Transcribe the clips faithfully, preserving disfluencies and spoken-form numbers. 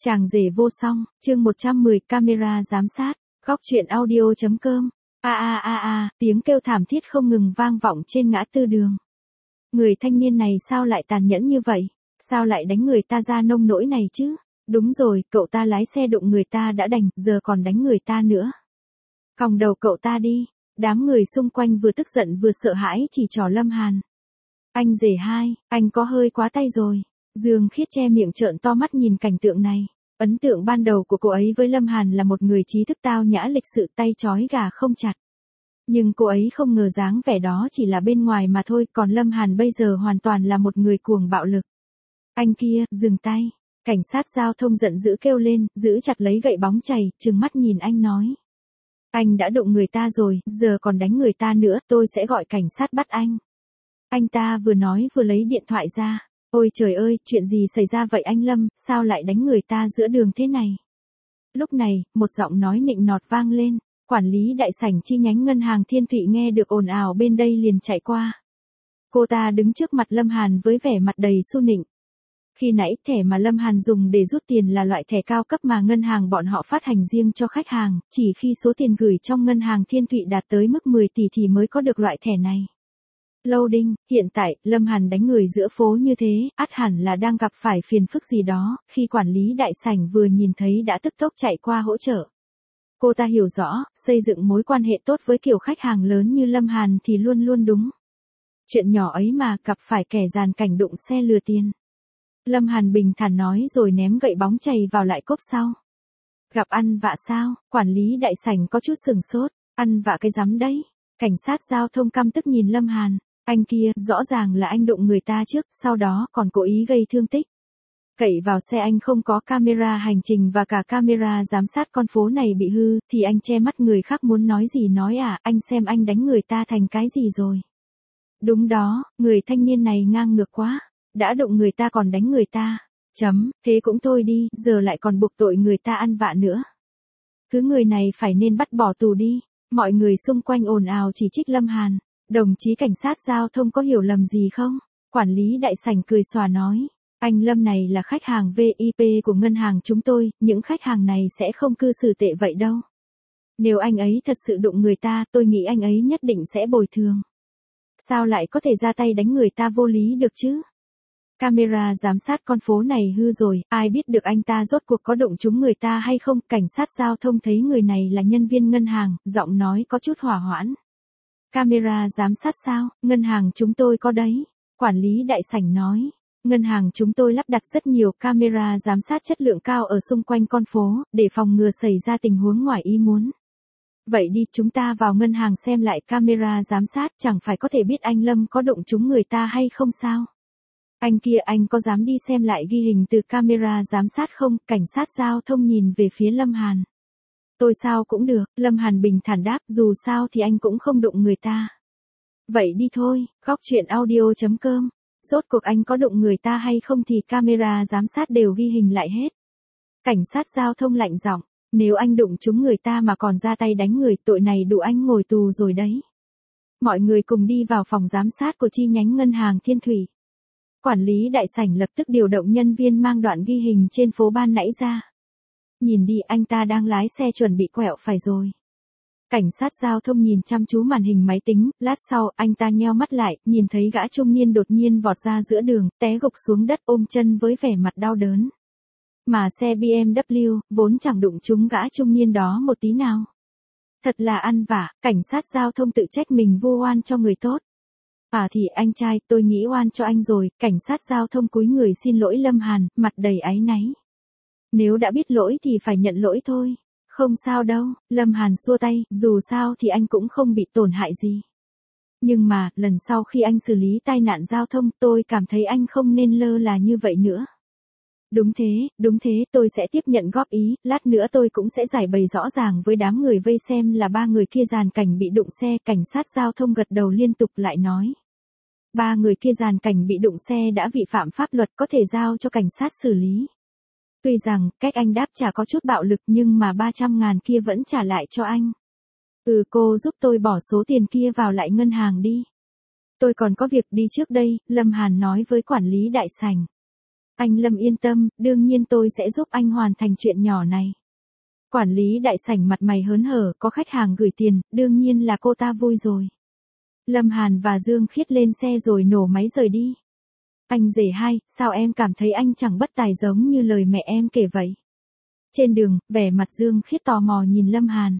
Chàng rể vô song, chương một trăm mười camera giám sát, góc truyện audio.com. A a a a, tiếng kêu thảm thiết không ngừng vang vọng trên ngã tư đường. Người thanh niên này sao lại tàn nhẫn như vậy? Sao lại đánh người ta ra nông nỗi này chứ? Đúng rồi, cậu ta lái xe đụng người ta đã đành, giờ còn đánh người ta nữa. Còng đầu cậu ta đi. Đám người xung quanh vừa tức giận vừa sợ hãi chỉ trỏ Lâm Hàn. Anh rể hai, anh có hơi quá tay rồi. Dương Khiết che miệng trợn to mắt nhìn cảnh tượng này. Ấn tượng ban đầu của cô ấy với Lâm Hàn là một người trí thức tao nhã lịch sự, tay trói gà không chặt. Nhưng cô ấy không ngờ dáng vẻ đó chỉ là bên ngoài mà thôi, còn Lâm Hàn bây giờ hoàn toàn là một người cuồng bạo lực. Anh kia, dừng tay. Cảnh sát giao thông giận dữ kêu lên, giữ chặt lấy gậy bóng chày, trừng mắt nhìn anh nói. Anh đã đụng người ta rồi, giờ còn đánh người ta nữa, tôi sẽ gọi cảnh sát bắt anh. Anh ta vừa nói vừa lấy điện thoại ra. Ôi trời ơi, chuyện gì xảy ra vậy anh Lâm, sao lại đánh người ta giữa đường thế này? Lúc này, một giọng nói nịnh nọt vang lên, quản lý đại sảnh chi nhánh ngân hàng Thiên Thụy nghe được ồn ào bên đây liền chạy qua. Cô ta đứng trước mặt Lâm Hàn với vẻ mặt đầy su nịnh. Khi nãy thẻ mà Lâm Hàn dùng để rút tiền là loại thẻ cao cấp mà ngân hàng bọn họ phát hành riêng cho khách hàng, chỉ khi số tiền gửi trong ngân hàng Thiên Thụy đạt tới mức mười tỷ thì mới có được loại thẻ này. Loading, hiện tại, Lâm Hàn đánh người giữa phố như thế, ắt hẳn là đang gặp phải phiền phức gì đó, khi quản lý đại sảnh vừa nhìn thấy đã tức tốc chạy qua hỗ trợ. Cô ta hiểu rõ, xây dựng mối quan hệ tốt với kiểu khách hàng lớn như Lâm Hàn thì luôn luôn đúng. Chuyện nhỏ ấy mà gặp phải kẻ giàn cảnh đụng xe lừa tiền. Lâm Hàn bình thản nói rồi ném gậy bóng chày vào lại cốp sau. Gặp ăn vạ sao? Quản lý đại sảnh có chút sừng sốt, ăn vạ cái rắm đấy. Cảnh sát giao thông căm tức nhìn Lâm Hàn. Anh kia, rõ ràng là anh đụng người ta trước, sau đó còn cố ý gây thương tích. Cậy vào xe anh không có camera hành trình và cả camera giám sát con phố này bị hư, thì anh che mắt người khác muốn nói gì nói à, anh xem anh đánh người ta thành cái gì rồi. Đúng đó, người thanh niên này ngang ngược quá, đã đụng người ta còn đánh người ta. Chấm, thế cũng thôi đi, giờ lại còn buộc tội người ta ăn vạ nữa. Cứ người này phải nên bắt bỏ tù đi. Mọi người xung quanh ồn ào chỉ trích Lâm Hàn. Đồng chí cảnh sát giao thông có hiểu lầm gì không? Quản lý đại sảnh cười xòa nói. Anh Lâm này là khách hàng vê i pê của ngân hàng chúng tôi, những khách hàng này sẽ không cư xử tệ vậy đâu. Nếu anh ấy thật sự đụng người ta, tôi nghĩ anh ấy nhất định sẽ bồi thường. Sao lại có thể ra tay đánh người ta vô lý được chứ? Camera giám sát con phố này hư rồi, ai biết được anh ta rốt cuộc có đụng trúng người ta hay không? Cảnh sát giao thông thấy người này là nhân viên ngân hàng, giọng nói có chút hỏa hoãn. Camera giám sát sao? Ngân hàng chúng tôi có đấy. Quản lý đại sảnh nói. Ngân hàng chúng tôi lắp đặt rất nhiều camera giám sát chất lượng cao ở xung quanh con phố, để phòng ngừa xảy ra tình huống ngoài ý muốn. Vậy đi, chúng ta vào ngân hàng xem lại camera giám sát, chẳng phải có thể biết anh Lâm có đụng trúng người ta hay không sao? Anh kia, anh có dám đi xem lại ghi hình từ camera giám sát không? Cảnh sát giao thông nhìn về phía Lâm Hàn. Tôi sao cũng được, Lâm Hàn bình thản đáp, dù sao thì anh cũng không đụng người ta. Vậy đi thôi, góc truyện audio.com. Rốt cuộc anh có đụng người ta hay không thì camera giám sát đều ghi hình lại hết. Cảnh sát giao thông lạnh giọng, nếu anh đụng trúng người ta mà còn ra tay đánh người, tội này đủ anh ngồi tù rồi đấy. Mọi người cùng đi vào phòng giám sát của chi nhánh ngân hàng Thiên Thụy. Quản lý đại sảnh lập tức điều động nhân viên mang đoạn ghi hình trên phố ban nãy ra. Nhìn đi, anh ta đang lái xe chuẩn bị quẹo phải rồi. Cảnh sát giao thông nhìn chăm chú màn hình máy tính, lát sau, anh ta nheo mắt lại, nhìn thấy gã trung niên đột nhiên vọt ra giữa đường, té gục xuống đất ôm chân với vẻ mặt đau đớn. Mà xe bê em vê vốn chẳng đụng trúng gã trung niên đó một tí nào. Thật là ăn vạ, cảnh sát giao thông tự trách mình vu oan cho người tốt. À thì anh trai, tôi nghĩ oan cho anh rồi. Cảnh sát giao thông cúi người xin lỗi Lâm Hàn, mặt đầy áy náy. Nếu đã biết lỗi thì phải nhận lỗi thôi. Không sao đâu, Lâm Hàn xua tay, dù sao thì anh cũng không bị tổn hại gì. Nhưng mà, lần sau khi anh xử lý tai nạn giao thông, tôi cảm thấy anh không nên lơ là như vậy nữa. Đúng thế, đúng thế, tôi sẽ tiếp nhận góp ý, lát nữa tôi cũng sẽ giải bày rõ ràng với đám người vây xem là ba người kia giàn cảnh bị đụng xe. Cảnh sát giao thông gật đầu liên tục lại nói. Ba người kia giàn cảnh bị đụng xe đã vi phạm pháp luật, có thể giao cho cảnh sát xử lý. Tuy rằng, cách anh đáp trả có chút bạo lực nhưng mà ba trăm ngàn kia vẫn trả lại cho anh. Ừ, cô giúp tôi bỏ số tiền kia vào lại ngân hàng đi. Tôi còn có việc đi trước đây, Lâm Hàn nói với quản lý đại sảnh. Anh Lâm yên tâm, đương nhiên tôi sẽ giúp anh hoàn thành chuyện nhỏ này. Quản lý đại sảnh mặt mày hớn hở, có khách hàng gửi tiền, đương nhiên là cô ta vui rồi. Lâm Hàn và Dương Khiết lên xe rồi nổ máy rời đi. Anh rể hai, sao em cảm thấy anh chẳng bất tài giống như lời mẹ em kể vậy? Trên đường, vẻ mặt Dương Khiết tò mò nhìn Lâm Hàn.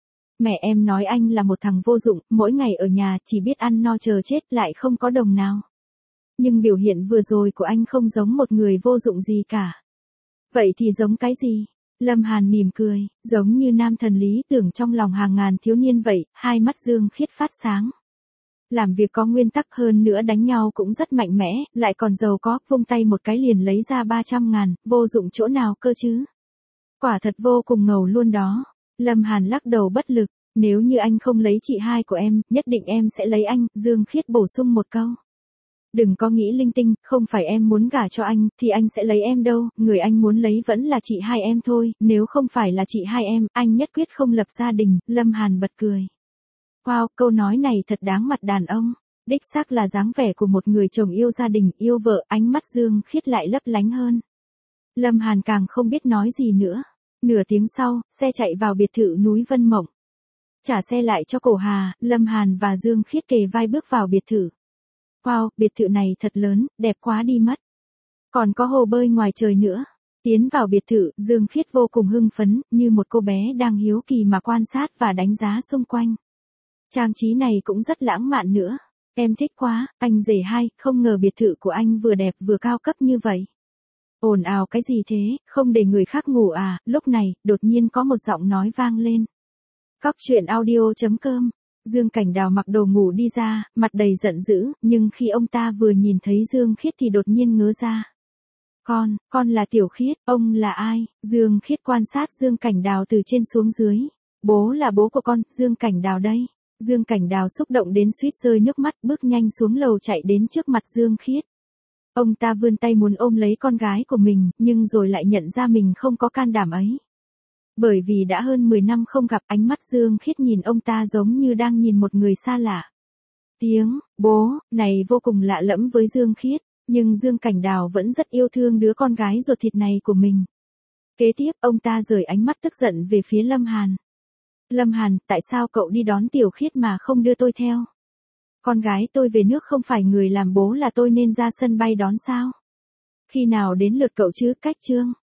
Mẹ em nói anh là một thằng vô dụng, mỗi ngày ở nhà chỉ biết ăn no chờ chết lại không có đồng nào. Nhưng biểu hiện vừa rồi của anh không giống một người vô dụng gì cả. Vậy thì giống cái gì? Lâm Hàn mỉm cười, giống như nam thần lý tưởng trong lòng hàng ngàn thiếu niên vậy, hai mắt Dương Khiết phát sáng. Làm việc có nguyên tắc, hơn nữa đánh nhau cũng rất mạnh mẽ, lại còn giàu có, vung tay một cái liền lấy ra ba trăm ngàn, vô dụng chỗ nào cơ chứ? Quả thật vô cùng ngầu luôn đó. Lâm Hàn lắc đầu bất lực, nếu như anh không lấy chị hai của em, nhất định em sẽ lấy anh, Dương Khiết bổ sung một câu. Đừng có nghĩ linh tinh, không phải em muốn gả cho anh, thì anh sẽ lấy em đâu, người anh muốn lấy vẫn là chị hai em thôi, nếu không phải là chị hai em, anh nhất quyết không lập gia đình. Lâm Hàn bật cười. Wow, câu nói này thật đáng mặt đàn ông, đích xác là dáng vẻ của một người chồng yêu gia đình, yêu vợ, ánh mắt Dương Khiết lại lấp lánh hơn. Lâm Hàn càng không biết nói gì nữa. Nửa tiếng sau, xe chạy vào biệt thự núi Vân Mộng. Trả xe lại cho Cổ Hà, Lâm Hàn và Dương Khiết kề vai bước vào biệt thự. Wow, biệt thự này thật lớn, đẹp quá đi mất. Còn có hồ bơi ngoài trời nữa. Tiến vào biệt thự, Dương Khiết vô cùng hưng phấn, như một cô bé đang hiếu kỳ mà quan sát và đánh giá xung quanh. Trang trí này cũng rất lãng mạn nữa. Em thích quá, anh rể hai, không ngờ biệt thự của anh vừa đẹp vừa cao cấp như vậy. Ồn ào cái gì thế, không để người khác ngủ à? Lúc này, đột nhiên có một giọng nói vang lên. Cóc truyện audio chấm com. Dương Cảnh Đào mặc đồ ngủ đi ra, mặt đầy giận dữ, nhưng khi ông ta vừa nhìn thấy Dương Khiết thì đột nhiên ngớ ra. Con, con là Tiểu Khiết, ông là ai? Dương Khiết quan sát Dương Cảnh Đào từ trên xuống dưới. Bố là bố của con, Dương Cảnh Đào đây. Dương Cảnh Đào xúc động đến suýt rơi nước mắt, bước nhanh xuống lầu chạy đến trước mặt Dương Khiết. Ông ta vươn tay muốn ôm lấy con gái của mình, nhưng rồi lại nhận ra mình không có can đảm ấy. Bởi vì đã hơn mười năm không gặp, ánh mắt Dương Khiết nhìn ông ta giống như đang nhìn một người xa lạ. Tiếng, bố, này vô cùng lạ lẫm với Dương Khiết, nhưng Dương Cảnh Đào vẫn rất yêu thương đứa con gái ruột thịt này của mình. Kế tiếp, ông ta rời ánh mắt tức giận về phía Lâm Hàn. Lâm Hàn, tại sao cậu đi đón Tiểu Khiết mà không đưa tôi theo? Con gái tôi về nước không phải người làm bố là tôi nên ra sân bay đón sao? Khi nào đến lượt cậu chứ, Cách Trương?